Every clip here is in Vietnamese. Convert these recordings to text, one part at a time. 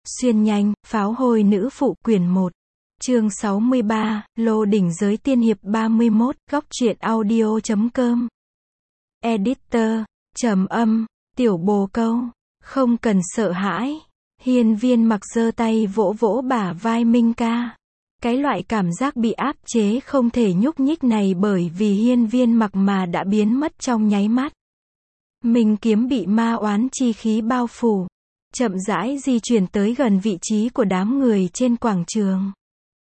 Xuyên nhanh, pháo hôi nữ phụ quyển 1. Chương 63, Lô đỉnh giới tiên hiệp 31, góc truyện audio.com. Editor, trầm âm, tiểu bồ câu, không cần sợ hãi. Hiên Viên Mặc giơ tay vỗ vỗ bả vai Minh Ca. Cái loại cảm giác bị áp chế không thể nhúc nhích này bởi vì Hiên Viên Mặc mà đã biến mất trong nháy mắt. Minh kiếm bị ma oán chi khí bao phủ, chậm rãi di chuyển tới gần vị trí của đám người trên quảng trường.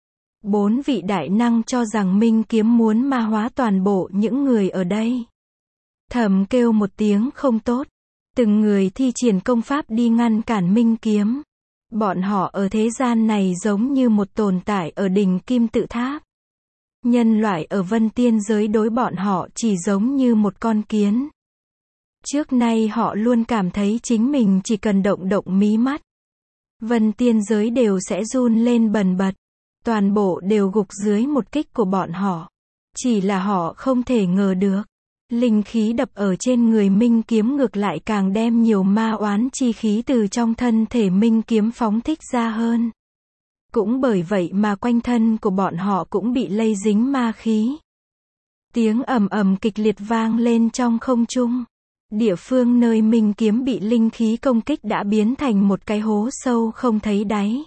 4 vị đại năng cho rằng Minh kiếm muốn ma hóa toàn bộ những người ở đây. Thầm kêu một tiếng không tốt. Từng người thi triển công pháp đi ngăn cản Minh kiếm. Bọn họ ở thế gian này giống như một tồn tại ở đỉnh kim tự tháp. Nhân loại ở Vân Tiên giới đối bọn họ chỉ giống như một con kiến. Trước nay họ luôn cảm thấy chính mình chỉ cần động động mí mắt, Vân Tiên giới đều sẽ run lên bần bật. Toàn bộ đều gục dưới một kích của bọn họ. Chỉ là họ không thể ngờ được. Linh khí đập ở trên người Minh kiếm ngược lại càng đem nhiều ma oán chi khí từ trong thân thể Minh kiếm phóng thích ra hơn. Cũng bởi vậy mà quanh thân của bọn họ cũng bị lây dính ma khí. Tiếng ầm ầm kịch liệt vang lên trong không trung. Địa phương nơi Minh kiếm bị linh khí công kích đã biến thành một cái hố sâu không thấy đáy.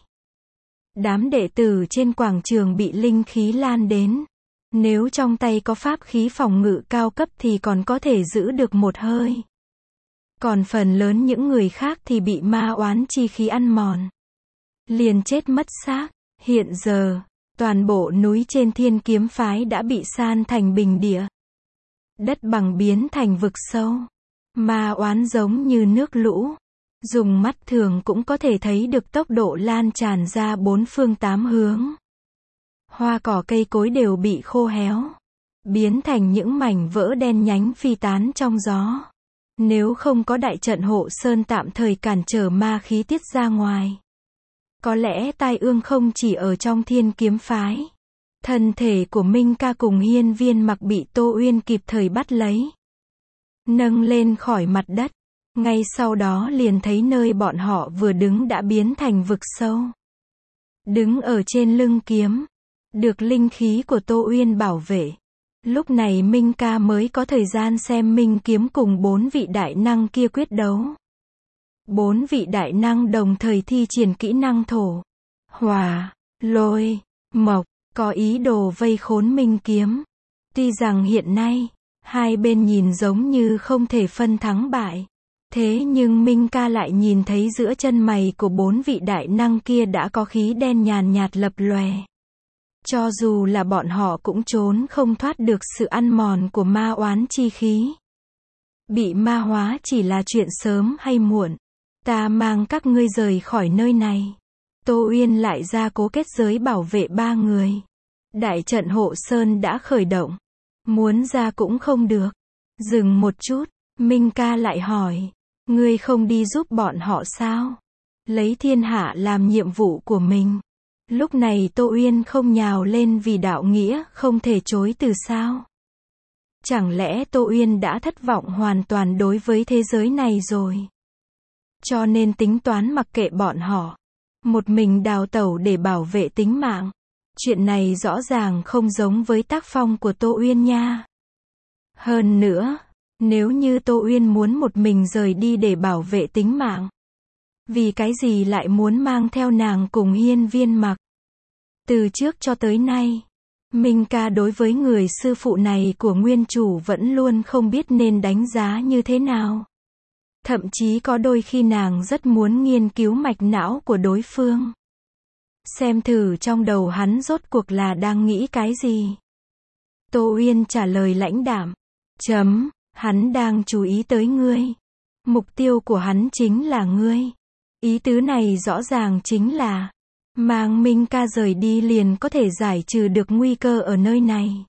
Đám đệ tử trên quảng trường bị linh khí lan đến. Nếu trong tay có pháp khí phòng ngự cao cấp thì còn có thể giữ được một hơi. Còn phần lớn những người khác thì bị ma oán chi khí ăn mòn, liền chết mất xác. Hiện giờ, toàn bộ núi trên Thiên Kiếm phái đã bị san thành bình địa. Đất bằng biến thành vực sâu. Ma oán giống như nước lũ. Dùng mắt thường cũng có thể thấy được tốc độ lan tràn ra 4 phương 8 hướng. Hoa cỏ cây cối đều bị khô héo, biến thành những mảnh vỡ đen nhánh phi tán trong gió. Nếu không có đại trận hộ sơn tạm thời cản trở ma khí tiết ra ngoài, có lẽ tai ương không chỉ ở trong Thiên Kiếm phái. Thân thể của Minh Ca cùng Hiên Viên Mặc bị Tô Uyên kịp thời bắt lấy, nâng lên khỏi mặt đất. Ngay sau đó liền thấy nơi bọn họ vừa đứng đã biến thành vực sâu. Đứng ở trên lưng kiếm, được linh khí của Tô Uyên bảo vệ. Lúc này Minh Ca mới có thời gian xem Minh kiếm cùng 4 vị đại năng kia quyết đấu. 4 vị đại năng đồng thời thi triển kỹ năng thổ, hỏa, lôi, mộc, có ý đồ vây khốn Minh kiếm. Tuy rằng hiện nay, hai bên nhìn giống như không thể phân thắng bại. Thế nhưng Minh Ca lại nhìn thấy giữa chân mày của 4 vị đại năng kia đã có khí đen nhàn nhạt lập lòe. Cho dù là bọn họ cũng trốn không thoát được sự ăn mòn của ma oán chi khí. Bị ma hóa chỉ là chuyện sớm hay muộn. Ta mang các ngươi rời khỏi nơi này. Tô Uyên lại ra cố kết giới bảo vệ 3 người. Đại trận hộ sơn đã khởi động. Muốn ra cũng không được. Dừng một chút, Minh Ca lại hỏi. Ngươi không đi giúp bọn họ sao? Lấy thiên hạ làm nhiệm vụ của mình. Lúc này Tô Uyên không nhào lên vì đạo nghĩa không thể chối từ sao? Chẳng lẽ Tô Uyên đã thất vọng hoàn toàn đối với thế giới này rồi? Cho nên tính toán mặc kệ bọn họ, một mình đào tẩu để bảo vệ tính mạng. Chuyện này rõ ràng không giống với tác phong của Tô Uyên nha. Hơn nữa, nếu như Tô Uyên muốn một mình rời đi để bảo vệ tính mạng, vì cái gì lại muốn mang theo nàng cùng Hiên Viên Mặc? Từ trước cho tới nay, Minh Ca đối với người sư phụ này của nguyên chủ vẫn luôn không biết nên đánh giá như thế nào. Thậm chí có đôi khi nàng rất muốn nghiên cứu mạch não của đối phương. Xem thử trong đầu hắn rốt cuộc là đang nghĩ cái gì. Tô Uyên trả lời lãnh đạm. Hắn đang chú ý tới ngươi. Mục tiêu của hắn chính là ngươi. Ý tứ này rõ ràng chính là mang Minh Ca rời đi liền có thể giải trừ được nguy cơ ở nơi này.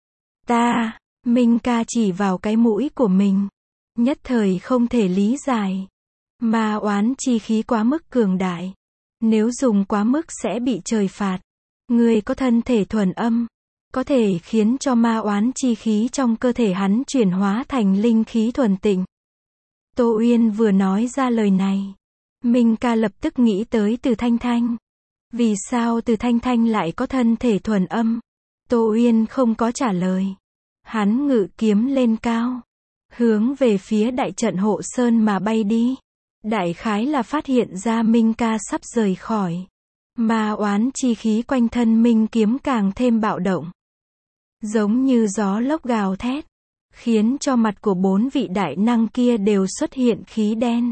Minh Ca chỉ vào cái mũi của mình. Nhất thời không thể lý giải. Ma oán chi khí quá mức cường đại. Nếu dùng quá mức sẽ bị trời phạt. Ngươi có thân thể thuần âm, có thể khiến cho ma oán chi khí trong cơ thể hắn chuyển hóa thành linh khí thuần tịnh. Tô Uyên vừa nói ra lời này, Minh ca lập tức nghĩ tới Từ Thanh Thanh. Vì sao Từ Thanh Thanh lại có thân thể thuần âm? Tô Uyên không có trả lời. Hắn ngự kiếm lên cao, hướng về phía đại trận hộ sơn mà bay đi. Đại khái là phát hiện ra Minh ca sắp rời khỏi. Ma oán chi khí quanh thân Minh kiếm càng thêm bạo động. Giống như gió lốc gào thét, khiến cho mặt của 4 vị đại năng kia đều xuất hiện khí đen.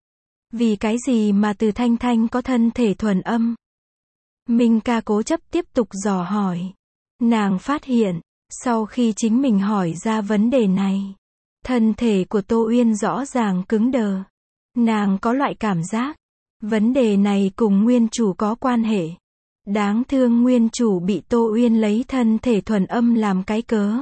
Vì cái gì mà Từ Thanh Thanh có thân thể thuần âm? Minh ca cố chấp tiếp tục dò hỏi. Nàng phát hiện, sau khi chính mình hỏi ra vấn đề này, thân thể của Tô Uyên rõ ràng cứng đờ. Nàng có loại cảm giác, vấn đề này cùng nguyên chủ có quan hệ. Đáng thương nguyên chủ bị Tô Uyên lấy thân thể thuần âm làm cái cớ.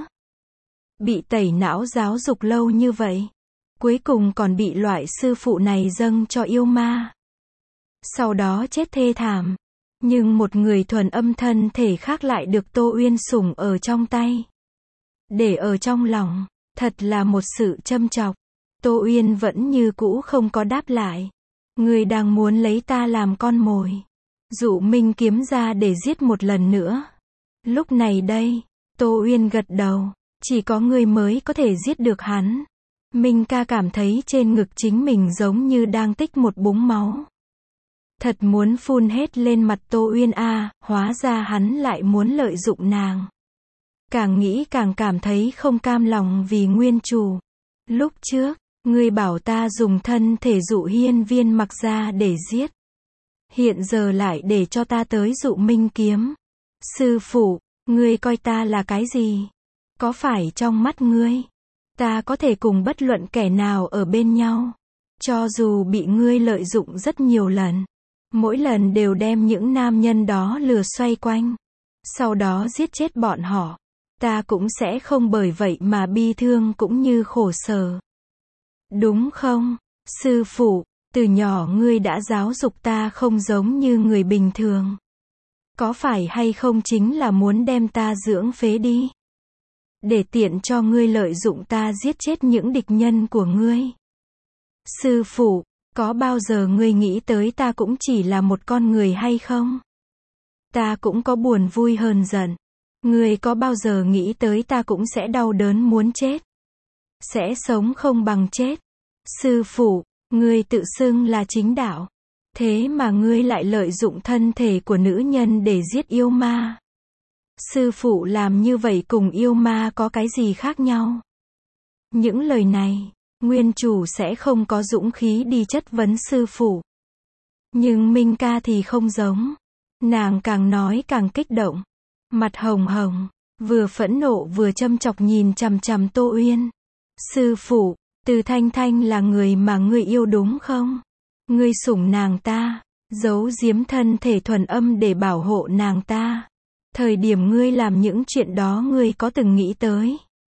Bị tẩy não giáo dục lâu như vậy. Cuối cùng còn bị loại sư phụ này dâng cho yêu ma. Sau đó chết thê thảm. Nhưng một người thuần âm thân thể khác lại được Tô Uyên sủng ở trong tay. Để ở trong lòng, thật là một sự châm chọc. Tô Uyên vẫn như cũ không có đáp lại. Người đang muốn lấy ta làm con mồi. Dụ Minh kiếm ra để giết một lần nữa. Lúc này đây, Tô Uyên gật đầu. Chỉ có người mới có thể giết được hắn. Minh ca cảm thấy trên ngực chính mình giống như đang tích một búng máu. Thật muốn phun hết lên mặt Tô Uyên a, hóa ra hắn lại muốn lợi dụng nàng. Càng nghĩ càng cảm thấy không cam lòng vì nguyên chủ. Lúc trước, ngươi bảo ta dùng thân thể dụ hiên viên mặc ra để giết. Hiện giờ lại để cho ta tới dụ Minh kiếm. Sư phụ, ngươi coi ta là cái gì? Có phải trong mắt ngươi, ta có thể cùng bất luận kẻ nào ở bên nhau? Cho dù bị ngươi lợi dụng rất nhiều lần. Mỗi lần đều đem những nam nhân đó lừa xoay quanh. Sau đó giết chết bọn họ. Ta cũng sẽ không bởi vậy mà bi thương cũng như khổ sở. Đúng không, sư phụ, từ nhỏ ngươi đã giáo dục ta không giống như người bình thường. Có phải hay không chính là muốn đem ta dưỡng phế đi? Để tiện cho ngươi lợi dụng ta giết chết những địch nhân của ngươi. Sư phụ, có bao giờ ngươi nghĩ tới ta cũng chỉ là một con người hay không? Ta cũng có buồn vui hờn giận. Ngươi có bao giờ nghĩ tới ta cũng sẽ đau đớn muốn chết? Sẽ sống không bằng chết. Sư phụ, ngươi tự xưng là chính đạo. Thế mà ngươi lại lợi dụng thân thể của nữ nhân để giết yêu ma. Sư phụ làm như vậy cùng yêu ma có cái gì khác nhau? Những lời này, nguyên chủ sẽ không có dũng khí đi chất vấn sư phụ. Nhưng Minh ca thì không giống. Nàng càng nói càng kích động. Mặt hồng hồng, vừa phẫn nộ vừa châm chọc nhìn chằm chằm Tô Uyên. Sư phụ, Từ Thanh Thanh là người mà ngươi yêu đúng không? Ngươi sủng nàng ta, giấu giếm thân thể thuần âm để bảo hộ nàng ta. Thời điểm ngươi làm những chuyện đó ngươi có từng nghĩ tới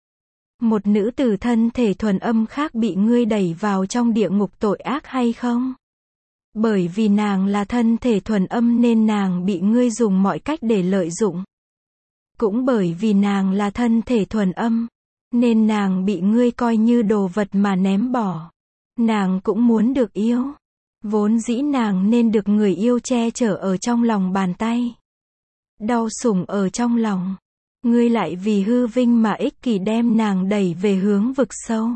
một nữ tử thân thể thuần âm khác bị ngươi đẩy vào trong địa ngục tội ác hay không? Bởi vì nàng là thân thể thuần âm nên nàng bị ngươi dùng mọi cách để lợi dụng. Cũng bởi vì nàng là thân thể thuần âm, nên nàng bị ngươi coi như đồ vật mà ném bỏ. Nàng cũng muốn được yêu. Vốn dĩ nàng nên được người yêu che chở ở trong lòng bàn tay. Đau sủng ở trong lòng. Ngươi lại vì hư vinh mà ích kỷ đem nàng đẩy về hướng vực sâu.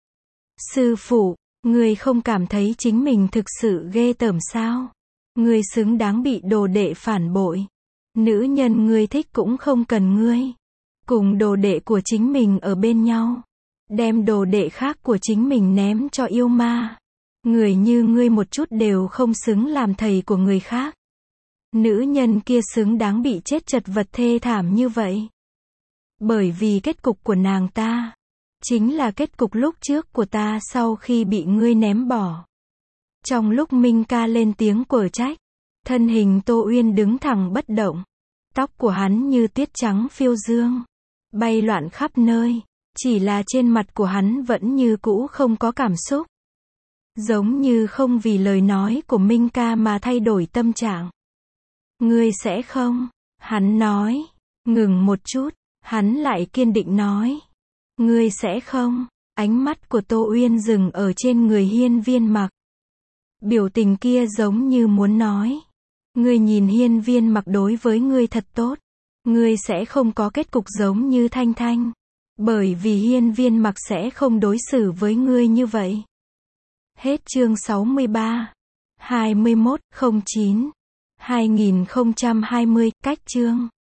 Sư phụ, ngươi không cảm thấy chính mình thực sự ghê tởm sao? Ngươi xứng đáng bị đồ đệ phản bội. Nữ nhân ngươi thích cũng không cần ngươi. Cùng đồ đệ của chính mình ở bên nhau. Đem đồ đệ khác của chính mình ném cho yêu ma. Người như ngươi một chút đều không xứng làm thầy của người khác. Nữ nhân kia xứng đáng bị chết chật vật thê thảm như vậy. Bởi vì kết cục của nàng ta chính là kết cục lúc trước của ta sau khi bị ngươi ném bỏ. Trong lúc Minh ca lên tiếng quở trách, thân hình Tô Uyên đứng thẳng bất động. Tóc của hắn như tiết trắng phiêu dương, bay loạn khắp nơi. Chỉ là trên mặt của hắn vẫn như cũ không có cảm xúc. Giống như không vì lời nói của Minh ca mà thay đổi tâm trạng. Ngươi sẽ không? Hắn nói. Ngừng một chút, hắn lại kiên định nói. Ngươi sẽ không? Ánh mắt của Tô Uyên dừng ở trên người hiên viên mặc. Biểu tình kia giống như muốn nói. Ngươi nhìn Hiên Viên Mặc đối với ngươi thật tốt. Ngươi sẽ không có kết cục giống như Thanh Thanh. Bởi vì Hiên Viên Mặc sẽ không đối xử với ngươi như vậy. Hết chương 63. 21/09/2020, cách chương